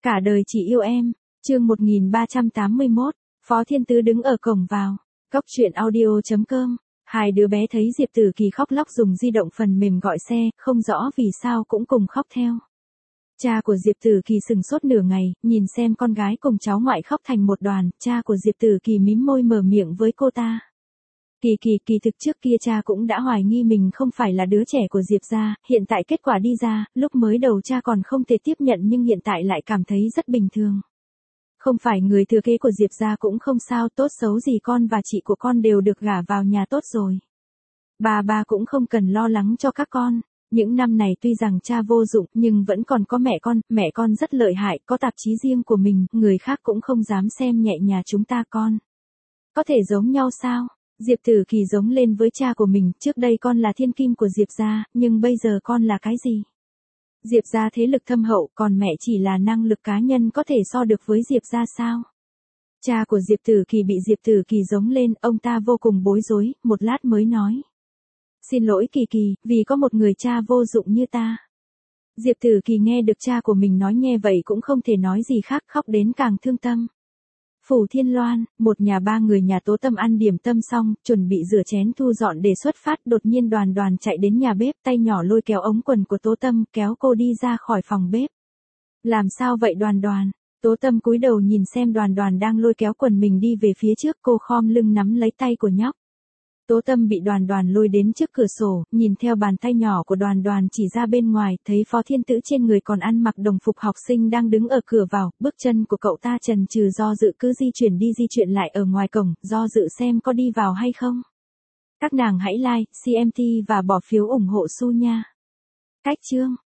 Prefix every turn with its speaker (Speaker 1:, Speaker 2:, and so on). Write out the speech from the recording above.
Speaker 1: Cả đời chỉ yêu em, chương 1381, Phó Thiên Tứ đứng ở cổng vào. Cốc truyện audio.com. Hai đứa bé thấy Diệp Tử Kỳ khóc lóc dùng di động phần mềm gọi xe, không rõ vì sao cũng cùng khóc theo. Cha của Diệp Tử Kỳ sừng sốt nửa ngày, nhìn xem con gái cùng cháu ngoại khóc thành một đoàn, cha của Diệp Tử Kỳ mím môi mở miệng với cô ta. Kỳ thực trước kia cha cũng đã hoài nghi mình không phải là đứa trẻ của Diệp gia, hiện tại kết quả đi ra, lúc mới đầu cha còn không thể tiếp nhận nhưng hiện tại lại cảm thấy rất bình thường. Không phải người thừa kế của Diệp gia cũng không sao, tốt xấu gì con và chị của con đều được gả vào nhà tốt rồi. Ba cũng không cần lo lắng cho các con. Những năm này tuy rằng cha vô dụng nhưng vẫn còn có mẹ con rất lợi hại, có tạp chí riêng của mình, người khác cũng không dám xem nhẹ nhà chúng ta con. Có thể giống nhau sao? Diệp Tử Kỳ giống lên với cha của mình, trước đây con là thiên kim của Diệp gia, nhưng bây giờ con là cái gì? Diệp gia thế lực thâm hậu, còn mẹ chỉ là năng lực cá nhân có thể so được với Diệp gia sao? Cha của Diệp Tử Kỳ bị Diệp Tử Kỳ giống lên, ông ta vô cùng bối rối, một lát mới nói. Xin lỗi Kỳ, vì có một người cha vô dụng như ta. Diệp Tử Kỳ nghe được cha của mình nói nghe vậy cũng không thể nói gì khác, khóc đến càng thương tâm. Phủ Thiên Loan, một nhà ba người nhà Tố Tâm ăn điểm tâm xong, chuẩn bị rửa chén thu dọn để xuất phát, đột nhiên Đoàn chạy đến nhà bếp, tay nhỏ lôi kéo ống quần của Tố Tâm, kéo cô đi ra khỏi phòng bếp. Làm sao vậy Đoàn? Tố Tâm cúi đầu nhìn xem Đoàn đang lôi kéo quần mình đi về phía trước, cô khom lưng nắm lấy tay của nhóc. Tố Tâm bị Đoàn lôi đến trước cửa sổ, nhìn theo bàn tay nhỏ của Đoàn chỉ ra bên ngoài, thấy Phó Thiên Tứ trên người còn ăn mặc đồng phục học sinh đang đứng ở cửa vào, bước chân của cậu ta chần chừ do dự cứ di chuyển lại ở ngoài cổng, do dự xem có đi vào hay không. Các nàng hãy like, CMT và bỏ phiếu ủng hộ Su nha. Cách chương